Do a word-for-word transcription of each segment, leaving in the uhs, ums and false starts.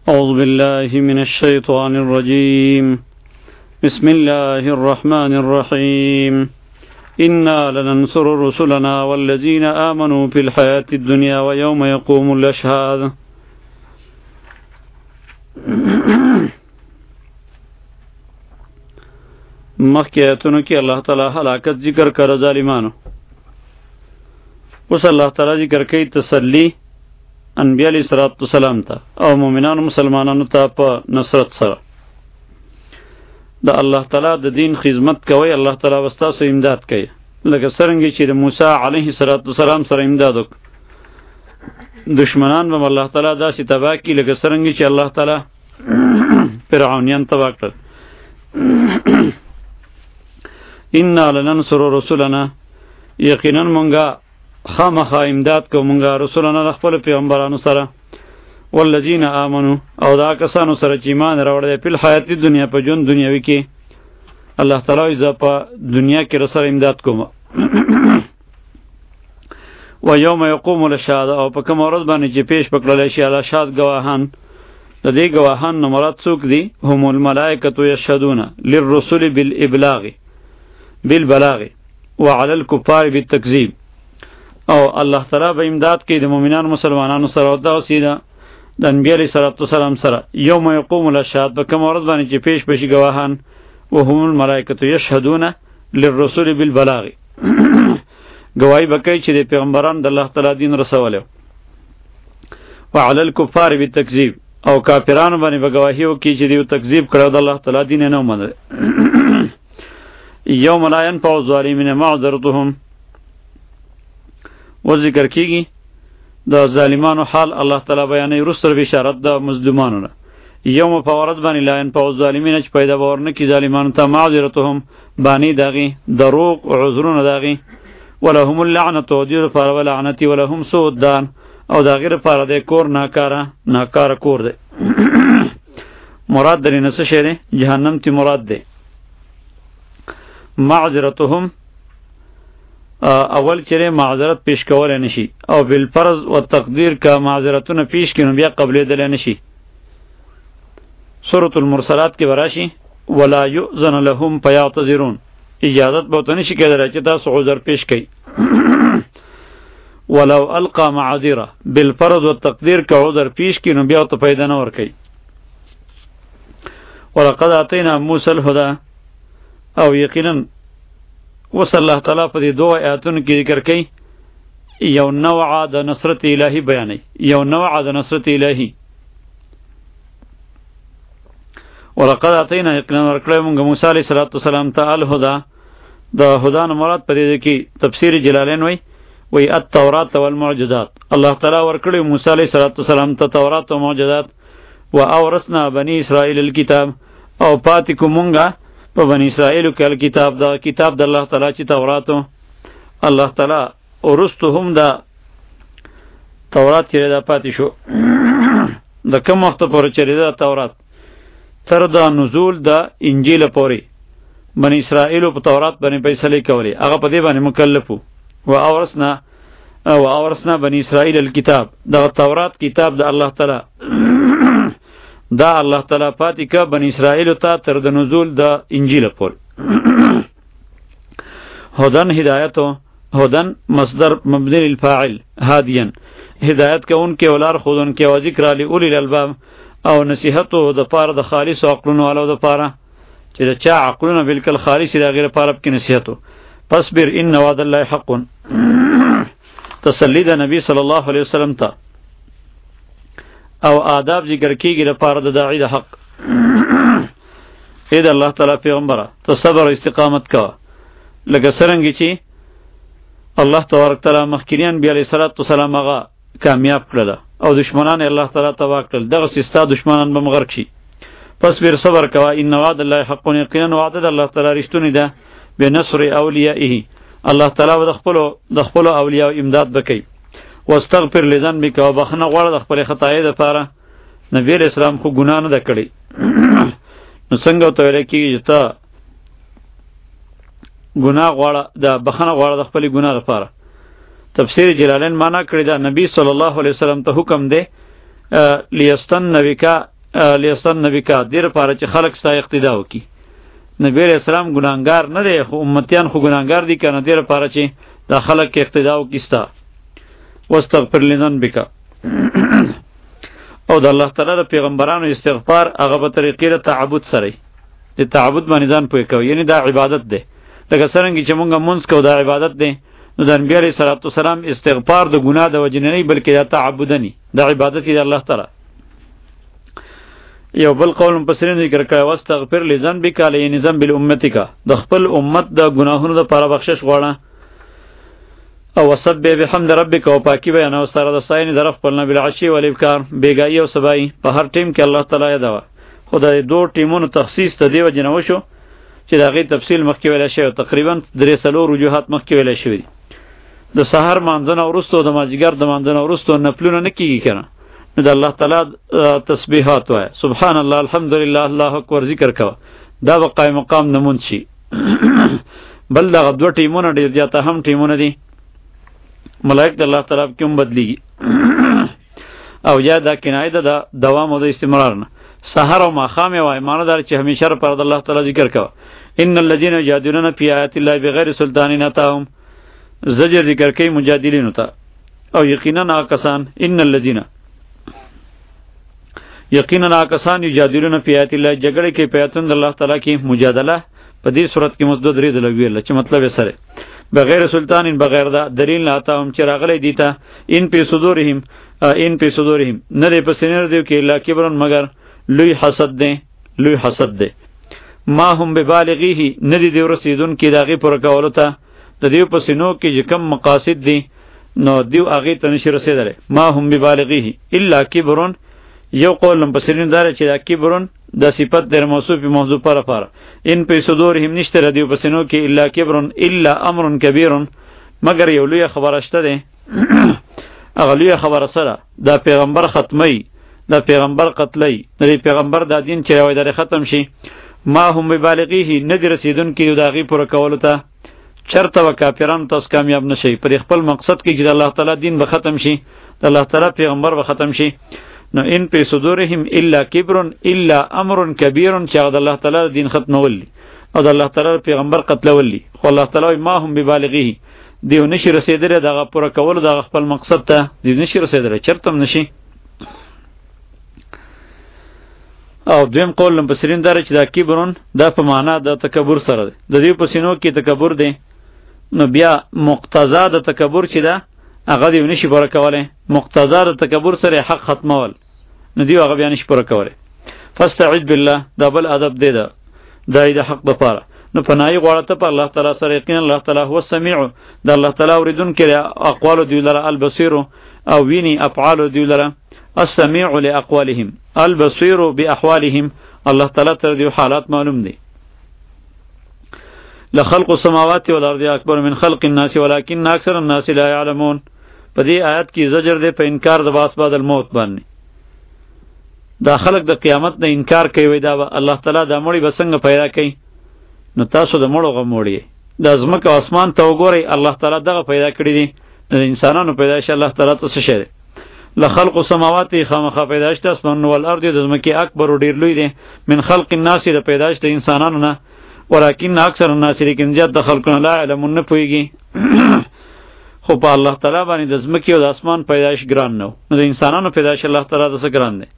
أعوذ بالله من الشيطان الرجيم بسم الله الرحمن الرحيم إنا لننصر رسلنا والذين آمنوا في الحياة الدنيا ويوم يقوم الأشهاد. مخی آیتونو کی اللہ تعالی ہلاکت ذکر کر ظالمانو. اس اللہ تعالی ذکر کئی تسلی انبیاء علیہ الصلوۃ والسلام تا او مومنانو مسلمانانو تا په نصرت سره. د الله تعالی د دین خدمت کوي، الله تعالی واستاسو امداد کوي، لکه څنګه چې د موسی علیه السلام سره امداد وک. دشمنان به الله تعالی داسې تباه کی لکه څنګه چې الله تعالی فرعونیان تباه کړل. انا لننصر رسولنا، یقینا مونږه خامخا امداد کو مونږه رسولنا خپل پیغمبرانو سره، والذین آمنو او دا کسانو سره چې ایمان راوړل په حیات دنیا په ژوند دنیاوی کې. الله تعالی ز په دنیا کې رسول امداد کوم. و یوم یقوم الاشهاد، او په کوم ورځ باندې چې پیش پکړل شي الاشهاد گواهان. د دې گواهان نو مراد څوک دي؟ هم الملائکه یشهدون للرسل بالابلاغ بالبلاغ وعلى الكفار بالتکذیب. او الله تعالی به امداد کوي د مؤمنانو مسلمانانو سره او دا سیده د انبیاء علیه السلام سره. یوم یقوم الاشهاد، په کوم ورځ باندې چې پیش بشي گواهان. وهم الملائکه یشهدون للرسل بالبلاغ، گواهی بکوي چې د پیغمبران د الله تعالی دین رسولیو. وعلى الكفار بالتکذیب، او کافرانو باندې به گواهی وکړي چې دوی تکذیب کړو د الله تعالی دین نه ومنل. یوم لا ينفع الظالمین معذرتهم، و ذکر کیږي د ظالمانو حال الله تعالی بیانوي رسل بشارت د مظلومانو نه. یوم په ورځ باندې لا ينفع الظالمین چې پیدا ورنه کی ظالمانو ته معذرتهم بانی داغي دروغ او عذرونه داغي. ولهم اللعنه، او دې لپاره ولعنتی، ولهم سوء الدار، او داغي لپاره د کور ناکاره ناکاره کور دی. مراد درې نس شه دی جهنم تی مراد دی. معذرتهم اول چره معذرت پیش کول نشي، او بالفرض و تقدیر کا معذرتونه پیش کینو بیا قبلې دل نشي. سورۃ المرسلات کې وراشي ولا یؤذن لهم فیعتذرون، اجازت به ته نشي کېدای چې تاسو عذر پیش کړئ. ولو القى معذره، بالفرض و تقدیر کا عذر پیش کینو بیا ته پیدا نه ور کوي. ولقد اتینا موسی الهدى، او یقینا وصل الله تعالی په دې دوه آیاتونو کې ذکر کوي یو نوع د نصرت الهی بیانوي، یو نوع د نصرت الهی. ولقد اتینا، یقینا ورکړی موږ موسی علیه السلام ته الهدى، د هدا نه مراد په دې کې تفسیر جلالین وایي وی التورات والمعجزات. الله تعالی ورکړی موسی علیه السلام ته تورات او معجزات. و اورثنا بنی اسرائیل الکتاب، او پاتې کو مونږه په بنی اسرائیل کې کتاب، دا کتاب د الله تعالی چې توراتو. الله تعالی ورستهم دا تورات چې دا پاتې شو د کوم وخت پورې چې دا تورات تر دا نزول د انجیل پورې بنی اسرائیل په تورات باندې فیصله کوي، هغه په دې باندې مکلفو. و اورثنا او اورثنا بنی اسرائیل الکتاب، دا تورات کتاب د الله تعالی دا الله تعالی پاتې که بنی اسرائیل ته تر د نزول د انجیل پورې. هدن هدایتو، هدن مصدر مبنی للفاعل، هادیان هدایت که ان کې ولار خودن کې او ذکر علی اولی الالباب، او نصیحتو د پاره د خالص عقلونو والو د پاره چې د چا عقلونه بالکل خالص د غیر پاره کې نصیحتو. فاصبر ان وعد الله حق، تسلی د نبی صلی الله علیه وسلم ته او آداب ذکر کیږي لپاره د داعی د حق. اې د الله تعالی پیغمبره ته صبر او استقامت کوه، لکه څرنګه چې الله تبارک تعالی مخکینیان بیا علیه السلام هغه کامیاب کړل او دشمنان الله تعالی تباه کړل، دغه سستا دشمنان به مغرق شي. پس بیر صبر کوه، ان وعد الله حق، یقینا وعده د الله تعالی رښتونی ده. بنصر اولیائه، الله تعالی د خپل د خپل اولیاء امداد وکړي. واستغفر لذنبک، او بخنه غواړه د خپل خطای لپاره. نبی علیہ السلام خو ګناه نه ده کړې، نو څنګه ته ویل کېږي چې ته ګناه غواړه، د بخنه غواړه د خپل ګناه لپاره. تفسیر جلالین معنا کړی دا نبی صلی الله علیه وسلم ته حکم دی لیستن نبیکا لیسن نبی کا دیر پاره چې خلق ستا اقتدا وکي. نبی علیہ السلام ګناهګار نه دی خو امتیان خو ګناهګار دي کنه دیر پاره چې دا خلق اقتدا وکي ستا. واستغفر لذنبک او د الله تعالی د پیغمبرانو استغفار هغه په طریقې د تعبد سره د تعبد باندې ځان پوي کوي، یعنی دا عبادت ده. لکه څنګه چې مونږه مونږ کو دا عبادت ده، نو د انبیاء علیه السلام استغفار د ګناه د وجې نه بلکې دا تعبد نه دا عبادت دی الله تعالی. یو بل قول مفسرین ذکر کوي واستغفر لذنبک یعنی ذنب امتک، د خپل امت د ګناهونو لپاره بخشش غواړه. او وسبح بحمد ربک او پاکی بیان او سره د ساين در خپل نبی العشی والابکار بیګای او سبای په هر ټیم کې الله تعالی یادوا. خدای دوه ټیمونو تخصیص ته دیو جنو شو چې دا غي تفصیل مخکې ویل شوی، تقریبا درې سلو وجوهات مخکې ویل شوی. د سحر مانځنه ورستو د ماجیګر د مانځنه ورستو نفلونه نه کیږي کنه، نو د الله تعالی تسبیحات وای، سبحان الله الحمدلله الله اکبر ذکر کوا، دا بقای مقام نمون شي. بل دا دوه ټیمونه ډیر زیاته هم ټیمونه دي، ملائک د الله تعالی کوم بدلیږي او یا دا کنایه ده د دوام او د استمرار نه. سحر او ماخام وای معنی دار چې همیشه پر د الله تعالی ذکر کوا. ان الذين يجادلون في آيات الله بغیر سلطان اتاهم، زجر ذکر کوي مجادلین ته. او یقینا آکسان ان الذين یقینا آکسان یجادلون فی آیات الله، جګړه کې پیاتون د الله تعالی کې مجادله په دې صورت کې مسدود ری دل ویل چې مطلب یې سره بغیر سلطان بغیر دا دلیل نه آتا هم چې راغلی دیتا ان پی صدورهم ان پی صدورهم نه دې په سینر دی کې لا کبرن مگر لوی حسد دی لوی حسد دی. ما هم ببالغیه نه دې دی ورسیدون کې داغي پر کولو ته د دې په سینو کې کم مقاصد دي نو دیو هغه ته نشي رسیدل. ما هم ببالغیه الا کبرن، یو قول مفسرین دار چې دا کبرن د صفت در موصوف موضوع پر لپاره ان په صدورهم نشته ردیو پسینو کې الا کبرن الا امر کبیر، مگر یو لوی خبره شته ده. هغه لوی خبره سره دا پیغمبر ختمی، دا پیغمبر قتلی، دا پیغمبر دا دین چې وای در ختم شي. ما هم ببالغیه ندی رسیدون کې دا غي پر کولو ته چرته و کافرانو تاسو کامیاب نشي پر خپل مقصد کې چې الله تعالی دین به ختم شي، د الله تعالی پیغمبر به ختم شي. نو ان پی صدورهم الا کبرن الا امر کبیر، چې د الله تعالی دین ختمولی او د الله تعالی پیغمبر قتلولی. خو الله تعالی ما هم ببالغیه دیو نشي رسیدره دغه پر کول دغه خپل مقصد ته دیو نشي رسیدره چرته نشي. او دویم قول مفسرین دار چې دا کبرن دا په معنا د تکبر سره ده، د دې په سینو کې تکبر دی. نو بیا مقتضا د تکبر چې ده هغه دی نشي پوره کوله، مقتضا د تکبر سره حق ختمول نو دی هغه بیا نشي پوره کوله. فاستعذ بالله دا بل ادب دی دا د حق د پاره. نو پناهی غواړه ته په الله تعالی سره، یقینا الله تعالی هو السمیع، د الله تعالی اوریدون کې اقوال دی لره، البصیر او ویني افعال دی لره، السمیع لاقوالهم البصیر باحوالهم، الله تعالی تر دی حالات معلوم دی. لخلق السماوات والارض اکبر من خلق الناس ولكن اکثر الناس لا يعلمون. په دې آیت کې زجر دی په انکار د باس بعد الموت باندې. دا خلق د قیامت نه انکار کوي، دا الله تعالی د مړي بسنګ پیدا کوي. نو تاسو د مړو غموړي د ازمکه اسمان ته وګورئ، الله تعالی دغه پیدا کړی دي، د انسانانو پیدایش الله تعالی ته څه شي. لخلق السماوات خامخا پیدایش د اسمان او الارض د ازمکه اکبر او ډیر لوی دی من خلق الناس د پیدایش د انسانانو نه، ولكن اکثر الناس لیکن زیات د خلقونه لا علمون نه پوهیږي. خو په الله تعالی باندې د ازمکه او د اسمان پیدایش ګران نه، نو د انسانانو پیدایش الله تعالی د څه ګران دی.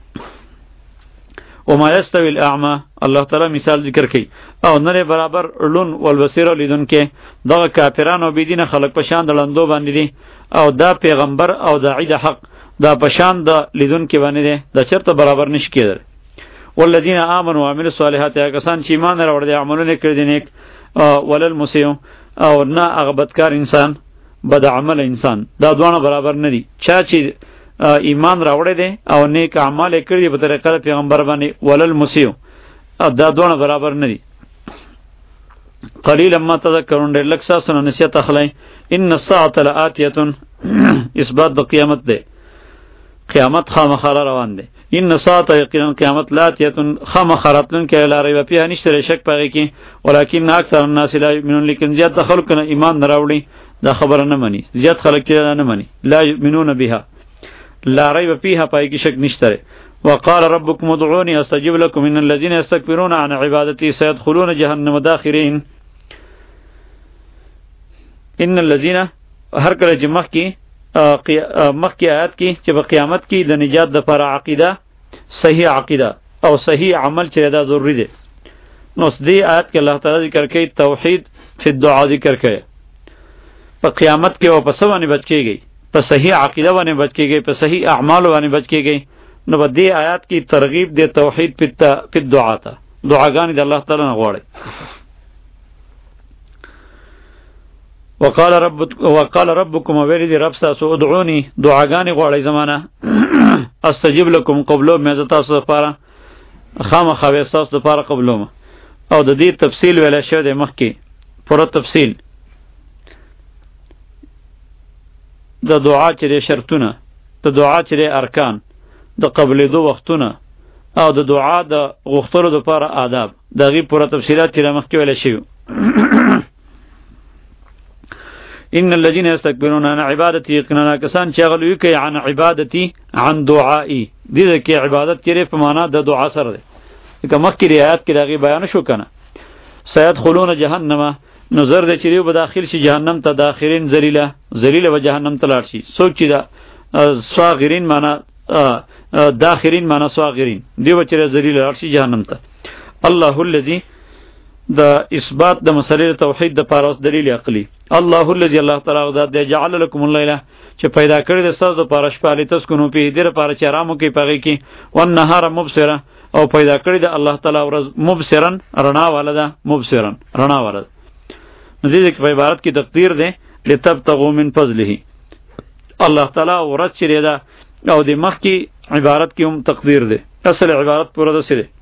وما يستوي الاعمى، الله تعالی مثال ذکر کوي او نه برابر لون والبصیر لیدون کې دغه کافرانو بيدینه خلق په شان د لندو باندې دي، او دا پیغمبر او داعی د حق دا په شان د لیدون کې باندې دي، دا چرته برابر نشي کېدل. والذین آمنوا وعملوا الصالحات، هغه کسان چې ایمان راوړل دي عملونه کړی دي نیک، ولل مسیء او نه هغه بدکار انسان بد عمل انسان، دا دوه برابر نه دي. چا چې ایمان راوړی دی او نیک اعمال کړی دی په طریقه د پیغمبر باندې، ولل مسیء دا دوه برابر نه دي. قلیلا ما تذکرون، ډېر لږ ساسونه نصیحت اخلئ. ان الساعة لآتیة، اثبات د قیامت دی، قیامت خامخا روان دی. ان الساعة یقینا قیامت لآتیة خامخا راتلونکې لا ریب فیها، نشته شک پهغې کې، ولکن اکثر الناس لا یؤمنون، لیکن زیات د خلکو نه ایمان نه راوړي، دا خبره نه مني، زیات خلک دا نه مني. لا یؤمنون بها لا ریب فیها، پای کې شک نشته. وقال ربكم ادعوني استجب لكم ان الذين يستكبرون عن عبادتي سيدخلون جهنم داخرين. ان الذين هر کله چې مخ کې مخ کې آیات کې چې په قیامت کې د نجات د پر عقیده صحیح عقیده او صحیح عمل چې دا ضروری دی. نو دې آیات کې الله تعالی ذکر کوي توحید فی الدعاء ذکر کوي. په قیامت کې او په څه باندې بچ کېږي؟ په صحیح عقیده باندې بچ کېږي، په صحیح اعمال باندې بچ کېږي. نو په دې آیات کې ترغیب دی توحید په دعا ته، دعاګانې د الله تعالی نه غواړي. وقال رب وقال ربكم ويرد رب تاسو ادعوني دعاګانې غواړي زمانہ استجب لكم قبلو مې تاسو لپاره خامخا به تاسو لپاره قبلوم. او د دې تفصیل ویل شوی دی مخکې پوره تفصیل د دعا چې شرطونه، د دعا چې ارکان، د قبلېدو وختونه او د دعا د غوښتلو لپاره آداب، دغه پوره تفصیلات چې مخکې ویل شوی. ان الذين يستكبرون عن عبادتي يقينا کسان چې غلوي کوي عن عبادتي عن دعائي، دې کې عبادت کې په معنا د دعا سره ده. که مخکې آیات کې دغه بیان شو کنه سيدخلون جهنم، نظر دې چې یو به داخل شي جهنم ته، داخرین ذلیله ذلیله و جهنم ته لاړ شي. څوک چې دا صاغرین معنا داخرین معنا صاغرین دی و چې ذلیله لاړ شي جهنم ته. الله الذي د اثبات د مسلې توحید د پاروس دلیل عقلی. الله الذي الله تعالی ذات دی جعل لكم الليل چې پیدا کړی د ستاسو د پاره شپه لتسكنوا فيه، دې لپاره چې آرام وکړئ پغې کې، والنهار مبصرا او پیدا کړی د الله تعالی ورځ مبصرا رڼا والا ده، مبصرا رڼا والا ده. نو دې کې په عبارت کې تقدیر ده لتبتغوا من فضله. الله تعالی ورځ چې ده او د مخ کې عبارت کې هم تقدیر ده، اصل عبارت پوره ده سره.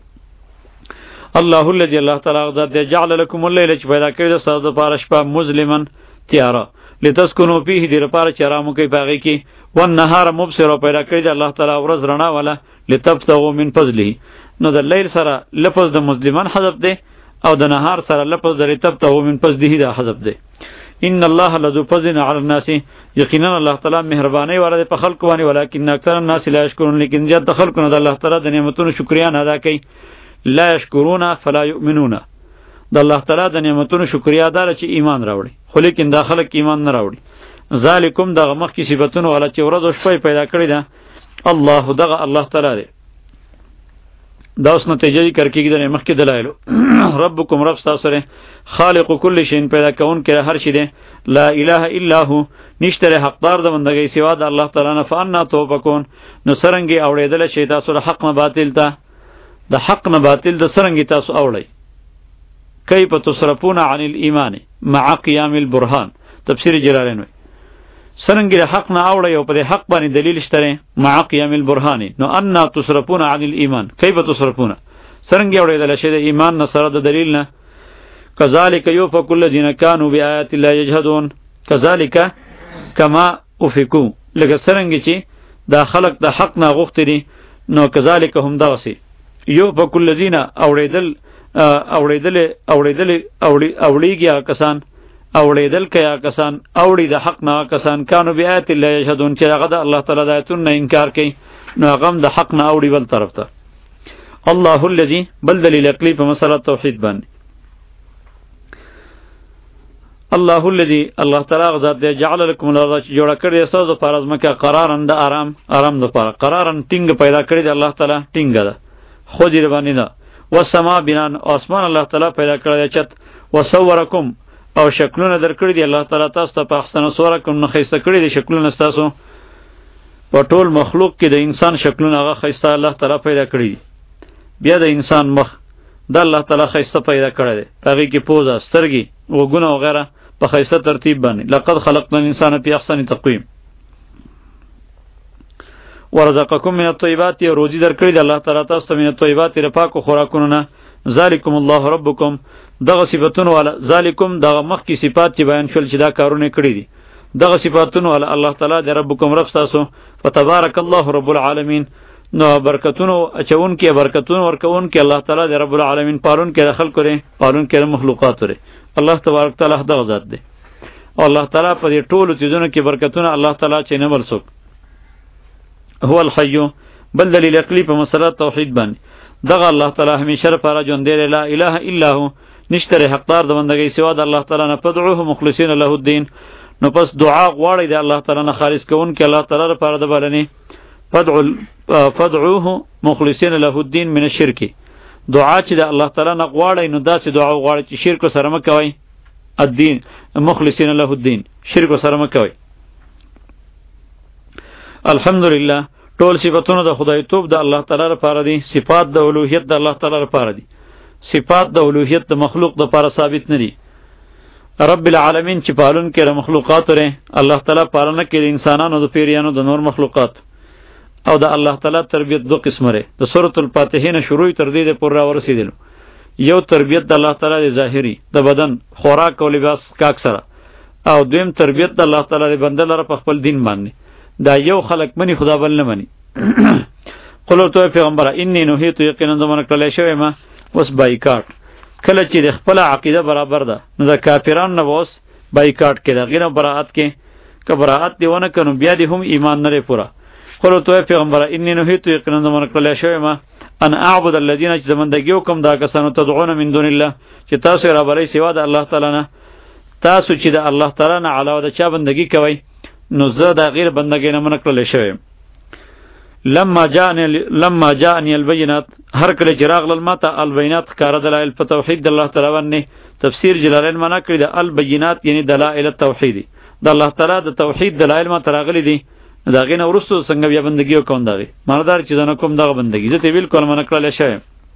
الله الذي الله تعالی ذات جعل لكم الليل چې پیدا کړی د تاسو لپاره شپه مظلما تیاره لتسكنوا فيه، دې لپاره چې آرام وکړئ پغې کې، والنهار مبصرا پیدا کړی د الله تعالی ورځ رڼا والا لتبتغوا من فضله. نو د لیل سره لفظ د مظلما حذف ده او د نهار سره لفظ د لتبتغوا من فضله دا حذف ده. ان الله لذو فضل على الناس، یقینا الله تعالی مهرباني ورته په خلق باندې، ولکن اکثر الناس لا يشكرون، لیکن زیات خلق نه د الله تعالی د نعمتونو شکریا نه ادا کوي. لا يشكرون فلا يؤمنون، د الله تعالی د نعمتونو شکریا دار چې ایمان راوړي، خو لیکن دا خلک ایمان نه راوړي. ذالکم دغه مخ کی صفاتونه ولا چې ورځ او شپه پیدا کړی ده الله، دغه الله تعالی دی. دا اوس نتیجه ذکر کیږي د مخ کې دلایل. ربکم رب تاسو سره خالق کل شی، پیدا کون کې هر شی دی. لا اله الا هو، نشته حقدار د بندګۍ سوا د الله تعالی نه. فانا توبکون، نو سرنګي اوریدل شي تاسو له حق نه باطل ته، د حق نه باطل د سرنګي تاسو اوړی. کیف تصرفون عن الايمان مع قيام البرهان، تفسیر جلالین وی سرنګي د حق نه اوړی او په حق باندې دلیل شته مع قيام البرهان. نو ان تصرفون عن الايمان کیف تصرفون، سرنګي اوریدل شي د ایمان نه سره د دلیل نه. کذالک یوفک الذین کانوا بآیات الله یجحدون، کذالک کما افکو، لکه سرنګي چې دا خلق د حق نه غوښتي، نو کذالک هم دغسی یو په کل الذین اوریدل اوریدل اوریدل اوریږي کسان، اوریدل کیا کسان اوری د حق نه کسان کانو بیات الله یشهدون چې هغه د الله تعالی د آیاتونو نه انکار کوي، نو هغه د حق نه اوری بل طرف ته. الله الذی بل دلیل عقلی په مسله توحید باندې. الله الذی الله تعالی ذات دی جعل لكم الارض چې جوړ کړی تاسو لپاره ځمکه قرارن د آرام آرام لپاره، قرارن ټینګ پیدا کړی دی الله تعالی، ټینګ ده خو دې باندې نه. والسما بنان، اسمان الله تعالی پیدا کړی چت. وصورکم، او شکلونه درکړي دی الله تعالی تاسو ته په احسن صورکم، نه خیسته کړی دی شکلونه تاسو په ټول مخلوق کې د انسان شکلونه هغه خیسته الله تعالی پیدا کړی دی. بیا د انسان مخ د الله تعالی خیسته پیدا کړی دی، هغه کې پوزه، سترګې، وګونه او غیره په خیسته ترتیب باندې. لقد خلقنا الانسان فی احسن تقویم. ورزقکم من الطیبات، روزی درکړي دی الله تعالی تاسو ته من الطیبات رپاکو خوراکونو نه. ذالکم الله ربکم، دغه صفاتونه والا ذالکم دغه مخ کی صفات چې بیان شول چې دا کارونه کړی دي، دغه صفاتونه والا الله تعالی دی ربکم رب تاسو. فتبارک الله رب العالمین، نو برکتونو اچون کې برکتونو ورکون کې الله تعالی دی رب العالمین، پالون کې خلق لري، پالون کې مخلوقات لري. الله تبارک تعالی دغه ذات دی او الله تعالی په دې ټولو چیزونو کې برکتونه الله تعالی چې نه ورسوک. هو الحی، بل دلیل عقلی په مسله توحید باندې دغه الله تعالی همیشه لپاره ژوند دی لا اله الا هو نشته حقدار د بندګۍ سوا د الله تعالی نه فدعوه مخلصین له الدین نو پس دعا غواړئ د الله تعالی نه خالص کوون کې الله تعالی لپاره د بلنې فدعو فدعوه مخلصین له الدین من الشرک دعا چې د الله تعالی نه غواړئ نو داسې دعا غواړئ چې شرک سره مه کوئ الدین مخلصین له الدین شرک سره مه کوئ الحمدلله ټول صفاتونه د خدای توب د الله تعالی لپاره دي صفات د الوهیت د الله تعالی لپاره دي صفات د الوهیت د مخلوق د لپاره ثابت نه دي رب العالمین چې پالون کې د مخلوقات لري الله تعالی پالنه کې د انسانانو د پیریانو د نور مخلوقات او د الله تعالی تربیت دو قسمه لري د سورۃ الفاتحه نه شروع تر دې پورې راورسېدل یو تربیت د الله تعالی د ظاهری د بدن خوراک او لباس کاک سره او دویم تربیت د الله تعالی د بنده لپاره په خپل دین باندې دا یو خلق منی خدا بل نه منی قلو تو پیغمبر انی نهیت یقینا زمانه کله شوی ما وس بایکاټ کله چې د خپل عقیده برابر ده نو د کافرانو نه وس بایکاټ کړه غیر براءت کې که براءت دیونه کنو بیا دی هم ایمان نه پورا قلو تو پیغمبر انی نهیت یقینا زمانه کله شوی ما ان اعبد الذين زمندگیو کوم دا کسانو تدعون من دون الله چې تاسو را بلې سوا د الله تعالی نه تاسو چې د الله تعالی نه علاوه د چا بندگی کوي نو زه دا غیر بندگی نه منکل شوی لما جاءني لما جاءني البينات هر کله چې راغلل ماته البينات کار دلایل په توحید الله تعالی باندې تفسیر جلالین معنا کړی د البينات یعنی دلائل التوحید د الله تعالی د توحید دلایل ما تراغلی دي دا غینه ورسو څنګه بیا بندگی کوم دغه مردار چې زنه کوم دغه بندگی زه ته بالکل منکل شوی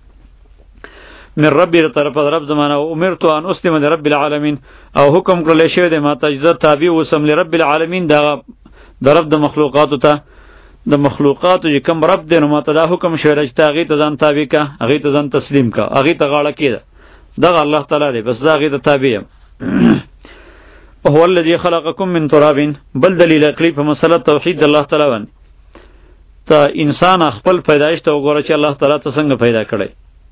من ربی طرف رب زمانه او امرت ان اسلم لرب العالمین او حکم کړل شوی د ما تجزا تابع وسم لرب العالمین دا د رب د مخلوقات ته د مخلوقات چې کوم رب دی نو ما ته دا حکم شوی چې هغه ته ځان تابع کا هغه ته ځان تسلیم کا هغه ته غاړه کړه دغه الله تعالی دی بس دا هغه ته تابع یم هو الذي خلقكم من تراب بل دلیل عقلی په مسله توحید الله تعالی باندې ته انسان خپل پیدایش ته وګوره چې الله تعالی ته څنګه پیدا کړی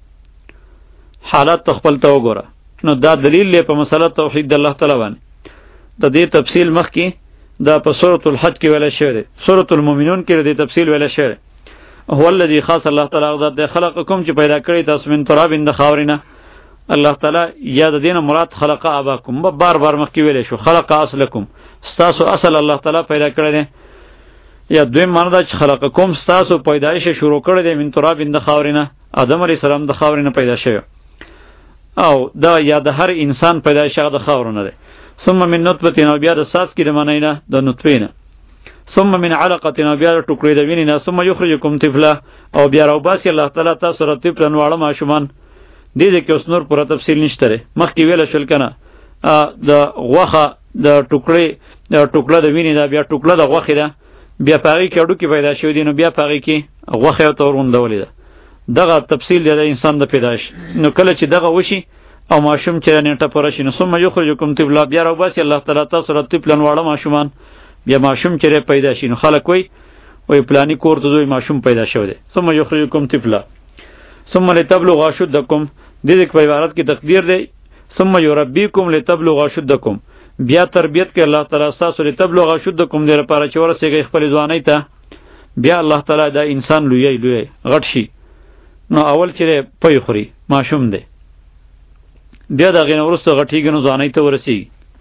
حالات خپل ته وګوره نو دا دلیل دی په مسله توحید الله تعالی باندې د دې تفصیل مخکې دا په سورۃ الحج کې ویل شوی دی سورۃ المؤمنون کې د تفصیل ویل شوی هو الذي خاص الله تعالی ذات خلقکم چې پیدا کړی تاسو من تراب د خاورینه الله تعالی یا د دین مراد خلق اباکم بار بار مخکې ویل شو خلق اصلکم تاسو اصل الله تعالی پیدا کړی دی یا دوی معنی دا چې خلقکم تاسو پیدایش شروع کړی دی من تراب د خاورینه آدم علیه السلام د خاورینه پیدا شوی او دا یا د هر انسان پیدایش د خاورینه دی ثم من نطفه نو بیا د ساس کې د منینه د نطفه نه ثم من علقه نو بیا د ټوکړې د وینې نه ثم یخرجکم طفلا او بیا راو باسي الله تعالی تاسو را طفلن واړه ماشومان دې دې کې اوس نور پوره تفصیل نشته ره مخکې ویل شول کنه د غوخه د ټوکړې د ټوکړه د وینې دا بیا ټوکړه د غوخه ده بیا پاغي کې اډو کې پیدا شوی دی نو بیا پاغي کې غوخه ته ورغونډولې ده دغه تفصیل دی د انسان د پیدائش نو کله چې دغه وشي او ماشوم چې نیټه پوره شي نو ثم یخرجکم طفلا بیا راو باسي الله تعالی تاسو را طفلن واړه ماشومان بیا ماشوم چې پیدا شي نو خلک وای وای پلانی کور ته دوی ماشوم پیدا شوی دی ثم یخرجکم طفلا ثم لتبلغوا اشدکم دې دې په عبارت کې تقدیر دی ثم یربیکم لتبلغوا اشدکم بیا تربیت کې الله تعالی تاسو لتبلغوا اشدکم دې لپاره چې ورسېږي خپل ځوانۍ ته بیا الله تعالی دا انسان لوی لوی غټ شي نو اول چې پي خوري ماشوم دی بیا دا غین ورسته غټیږي نو ځانای ته ورسی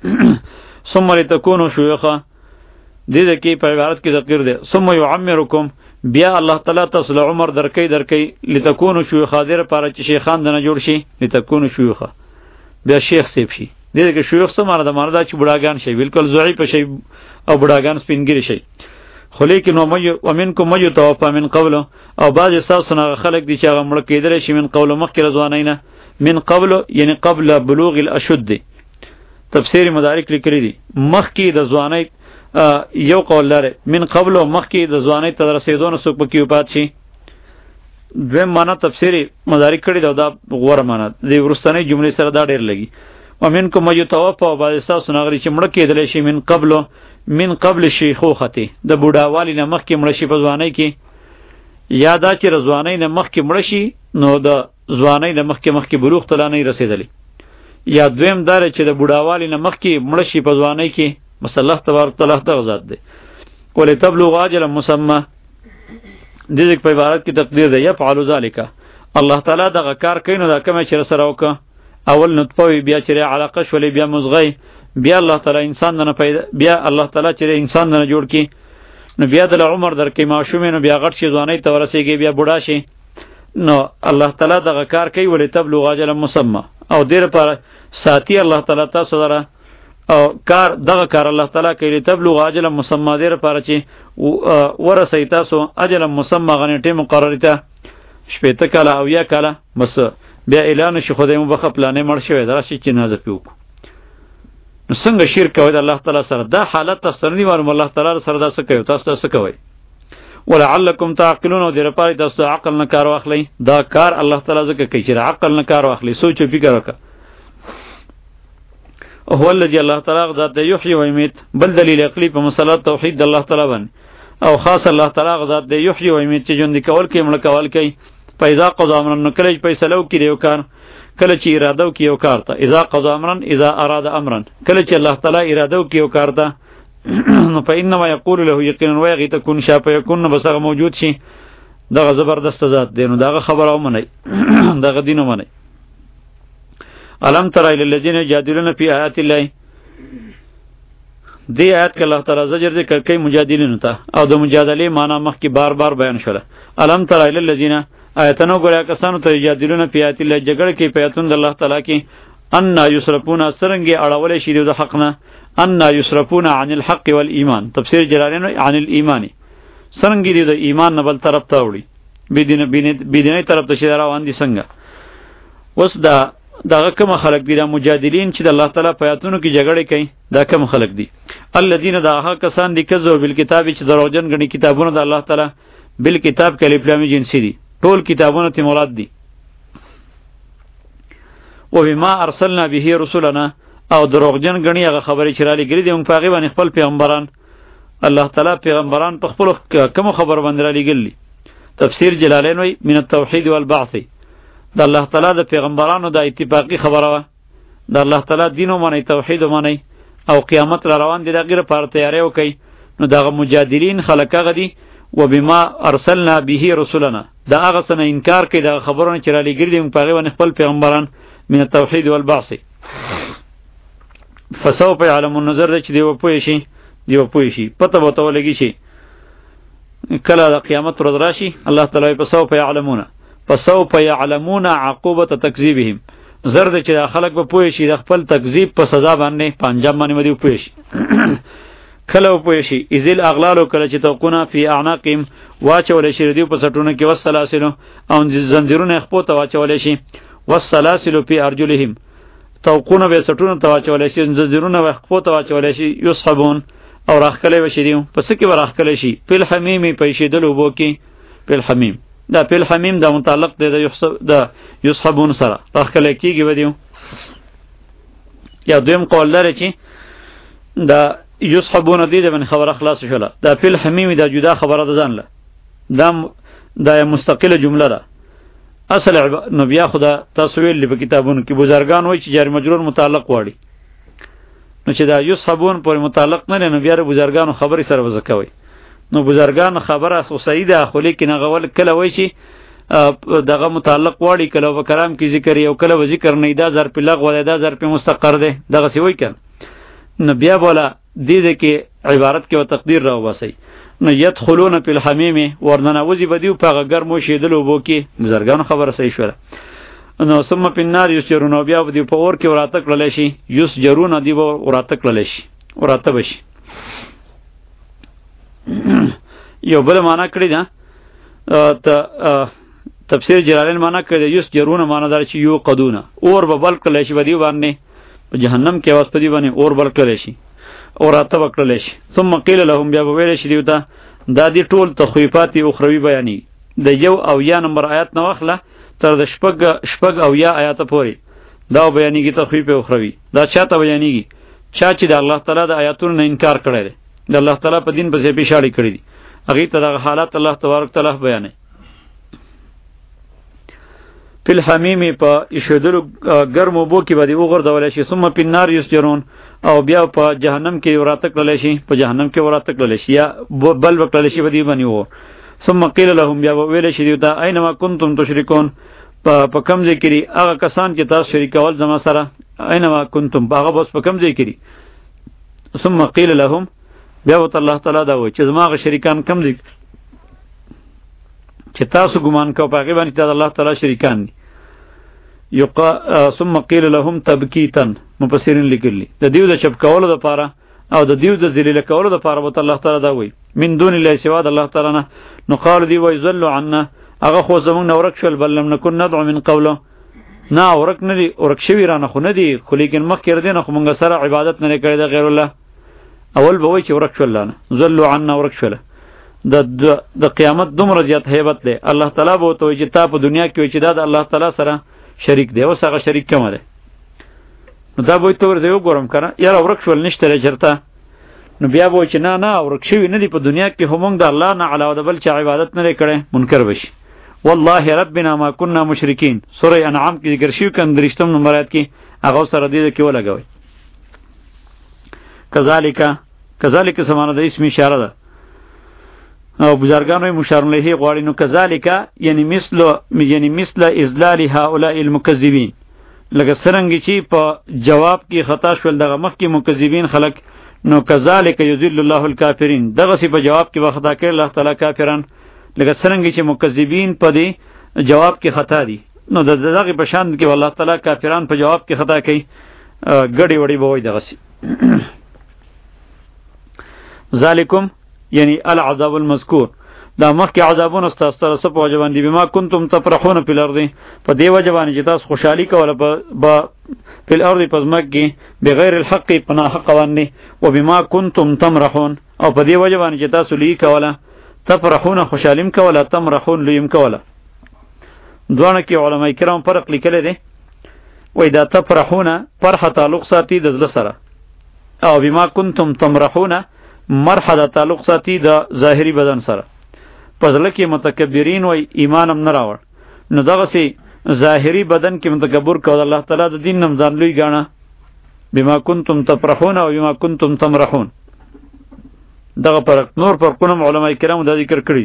ثم لتكونوا شيوخا دې دې کې په عبارت کې ذکر دی ثم يعمركم بیا الله تعالی تاسو له عمر درکې درکې لتكونوا شيوخا دې لپاره چې شیخان دنه جوړ شي لتكونوا شيوخا بیا شیخ سیب شي دې کې شيوخ څه معنی ده معنی دا چې بډاګان شي بالکل ضعیف شي او بډاګان سپینګری شي خو لیکن ومنکم من یتوفى من قبل او بعض تاسو نه خلک دي چې هغه مړ کېدل شي من قبل مخکې رضوانینه من قبل یعنی قبل بلوغ الاشد تفسیر مدارک لیکلی دي مخکې د ځوانۍ یو قول لري من قبل مخکې د ځوانۍ ته رسیدون څوک پکې وپات شي دویم معنا تفسیر مدارک کړي دا غوړه معنا د ورستنۍ جملې سره دا ډېر لګي ومنکم من یتوفى او بعض تاسو نه غري چې مړ کېدل شي من قبل من قبل شیخوخته د بوډاوالي نه مخکې مړ شي په ځوانۍ کې یا دا چې ځوانۍ نه مخکې مړ شي نو د ځوانۍ نه مخکې مخکې بلوغ ته نه رسیدلی یا دویم دار چې د بوډاوالي نه مخکې مړ شي په ځوانۍ کې مثلا تبارک تعالی ته غزاد دی ولې تبلغ اجل مسمى دې په عبارت کې تقدیر دی یفعل ذلک الله تعالی دغه کار کوي نو دا کوم چې سره وکړه اول نطفه بیا چې علاقه شولې بیا مزغی بیا الله تعالی انسان نه پیدا بیا الله تعالی چې انسان نه جوړ کی نو بیا د عمر درکې ماشوم نو بیا غټ شي ځواني ته ورسیږي بیا بوډا شي نو الله تعالی دغه کار کوي ولې تبلغ اجل مسمى او دیر پر ساتي الله تعالی تاسو سره او کار دغه کار الله تعالی کوي تبلغ اجل مسمى دیر پر چې ورسې تاسو اجل مسمى غنټه مقرره ته شپېته کاله او یا کاله بس بیا اعلان شي خدای مو بخ پلانې مړ شوی درشي چې نازه پیو نو څنګه شرک کوي د الله تعالی سره دا حالت تاسو نه معلوم الله تعالی سره دا څه کوي تاسو څه کوي ولعلکم تعقلون او دیر پاره تاسو عقل نه کار واخلئ دا کار الله تعالی زکه کوي چې عقل نه کار واخلئ سوچ او فکر وکړه هو الذي الله تعالی ذات یحیی و یمیت بل دلیل عقلی په مسله توحید الله تعالی باندې او خاص الله تعالی ذات یحیی و یمیت چې ژوند کول کوي مړ کول کوي پیدا قضا امرن نو کله فیصله وکړي یو کار کله چې اراده وکړي یو کار ته اذا قضا امرن اذا اراد امرن کله چې الله تعالی اراده وکړي یو کار ته نو فإنما یقول له یقینا ویغی تکون شا فیکون بسغه موجود شي دغه زبردست ذات دی نو دغه خبره ومني دغه دین ومني الم تر الى الذين يجادلون في آيات الله دی آیات کې الله تعالی زجر ذکر کوي مجادلین ته او د مجادله معنی مخ کې بار بار بیان شوه الم تر الى الذين آیتونو ګوریا کسانو ته یجادلون فی آیات الله جګړه کې پیاتون د الله تعالی کې ان یسرفون سرنګي اړول شي د حق نه ان یسرفون عن الحق والایمان تفسیر جلالین عن الايمان سرنګي د ایمان نه بل طرف ته وړي بيدینه بيدینه طرف ته شي روان دي څنګه وس دا دغه کوم خلق دي د مجادلین چې د الله تعالی په آیاتونو کې جګړه کوي دا کوم خلق دي الذين دا هغه کسان دي کذو بالکتاب چې دروژن غني کتابونه د الله تعالی بالکتاب کې الف لام جنسی دي ټول کتابونه ته مراد دي و بما ارسلنا به رسولنا او دروغجن غني هغه خبرې چې را لګري دي موږ په هغه باندې خپل پیغمبران الله تعالی پیغمبران په خپل کوم خبر باندې را لګلي تفسیر جلالین وی من التوحید والبعث د الله تعالی د پیغمبرانو د اتفاقی خبره و د الله تعالی دینو باندې توحید باندې او قیامت را روان دي دغه لپاره تیاری وکي نو دغه مجادلین خلک هغه دي و بما ارسلنا به رسولنا دا هغه څنګه انکار کوي د خبرونو چې را لګري دي موږ په هغه باندې خپل پیغمبران من التوحید والبعث فسوف يعلم النظر چې دی و پوي شي دی و پوي شي پته وته ولګي شي کله د قیامت ورځ راشي الله تعالی په سوف يعلمون فسوف يعلمون عقوبه تکذیبهم زرد چې خلک به پوي شي د خپل تکذیب په سزا باندې پنجاب باندې ودی پوي شي کله پوي شي اذل اغلال کله چې توقنا فی اعناقهم واچول شي دی په سټونه کې وسلاسل او زنجیرونه خپل ته واچول شي وسلاسل فی ارجلهم توقونه به سټونه ته واچول شي زنجیرونه خپل ته واچول شي یصحبون او راخکلې وشي دی پس کې ورخکلې شي په حمیمی پېښېدل وبو کې په حمیم دا په حمیم دا متعلق دی د یحسب د یصحبون سره راخکلې کېږي ودیو یا دویم قول لري چې دا یصحبون دی د من خبره خلاص شوله دا په حمیم دا جدا خبره ده ځانله دا دا مستقله جمله ده اصل نو بیا خدا تاسو ویل په کتابونو کې بزرگان وایي چې جار مجرور متعلق واړي نو چې دا یصحبون پر متعلق نه نه بیا بزرگانو خبري سره وځکوي نو بزرگان خبره خو سیده خو لیکن غول کله وای چې دغه متعلق واړي کله و کلام کې ذکر یو کله و ذکر نه دا ظرف لغو ولا دا ظرف مستقر ده دغه سی وای کړه نو بیا بولا دې دې کې عبارت کې و تقدیر راو وسی نو يدخلون فی الحمیم ورننه وزي بدیو په ګرمو شیدل وبو کې بزرگان خبره صحیح شوه نو ثم په نار یسرون بیا بدیو په اور کې وراته کړل شي یسجرون دی وراته کړل شي وراته بشي یو بل معنا کړی دا ته تفسیر جلالین معنا کړی یسجرون معنا دار چې یو قدونه اور به بل کړل شي بدیو باندې په جهنم کې واس پدی باندې اور بل کړل شي وراته وکړل شي ثم قیل لهم بیا ویل شي دیوته دا دی ټول تخویفات اخروی بیانی د یو او یا نمبر آیات نو واخله تر د شپږ شپږ او یا آیات پورې دا بیانېږي تخویف اخروی دا چاته بیانېږي چا چې د الله تعالی د آیاتونو نه انکار کړی دی د الله تعالی په دین پسې پیشاړی کړی دی هغه ته د حالات الله تبارک تعالی بیانې فل حمیم په اشدل ګرمو بو کې باندې وګرځول شي ثم په نار یسجرون او بیا په جهنم کې وراته کړل شي په جهنم کې وراته کړل شي یا بل وکړل شي باندې باندې وو ثم قیل لهم بیا ویل شي دیوتا اینما کنتم تشرکون په کم ځای کړي هغه کسان چې تاسو شریکول زما سره اینما کنتم هغه بس په کم ځای کړي ثم قیل لهم بیا وت الله تعالی دا وایي چې زما هغه شریکان کم دي چې تاسو ګمان کوئ په هغې باندې چې الله تعالی شریکان دي یقا ثم قیل لهم تبکیتا مفسرین لیکلي د دیو د چپ کولو دپاره او د دیو د ذلیله کولو دپاره وت الله تعالی دا وایي من دون الله سوا د الله تعالی نه نو قالو دی وایي ضلوا عنا هغه خو زمونږ نه ورک شول بل لم نکن ندعو من قوله نه ورک نه دي ورک شوي رانه خو نه دي خو لیکن مخکې ردی نه خو مونږ سره عبادت نه کړی د غیر الله اول به وایي چې ورک شول لانه ضلوا عنا ورک شوله د د قیامت دومره زیات هیبت دی الله تعالی به ورته وایي چې تا په دنیا کې وایي چې دا د الله تعالی سره شریک دی اوس هغه شریک کومه دی نو دا به ورته ورځئ وګورم که نه یاره ورک شول نشته دی چېرته نو بیا به وایي چې نه نه ورک شوي نه دي په دنیا کې خو مونږ د الله نه علاوه د بل چا عبادت نه دی کړی منکر به شي والله ربنا ما كنا مشرکین سوره انعام کې ذکر شوي که درېشتم نمبر آیت کې هغه سره دې کې ولګوئ کذالک کذالک سمانه د اسم اشاره ده او بزرگان مشار الیه غواړي نو کذالک یعنی مثل یعنی مثل اذلال هؤلاء المکذبین لکه څرنګه چې په جواب کې خطا شول دغه مخکې مکذبین خلق نو کذالک یذل الله الکافرین دغه سی په جواب کې وخدا کوي الله تعالی کافران لکه څرنګه چې مکذبین په دې جواب کې خطا دي نو دغه په شان کې الله تعالی کافران په جواب کې خطا کوي ګډي وړي به وای دغه سی ذالکم یعنی العذاب المذکور دا مخکې عذابونه ستاسو سره څه په وجه باندې بما کنتم تفرحون فی الارض په دې وجه باندې چې تاسو خوشحالي کوله په فی الارض په ځمکه کې بغیر الحق په ناحق باندې و بما کنتم تمرحون او په دې وجه باندې چې تاسو لوی کوله تفرحون خوشحالیم کوله تمرحون لویم کوله دوانه کې علما کرام فرق لیکلی دی وای دا تفرحون فرح تعلق ساتي د زړه سره او بما کنتم تمرحون مرحه د تعلق ساتي د ظاهری بدن سره پزله کې متکبرین وای ایمان هم نه راوړ نو دغه سي ظاهری بدن کې متکبر کول الله تعالی د دین نم ځان لوی غاڼه بما کنتم تفرحون او بما کنتم تمرحون دغه پر نور پر کوم علماء کرام دا ذکر کړی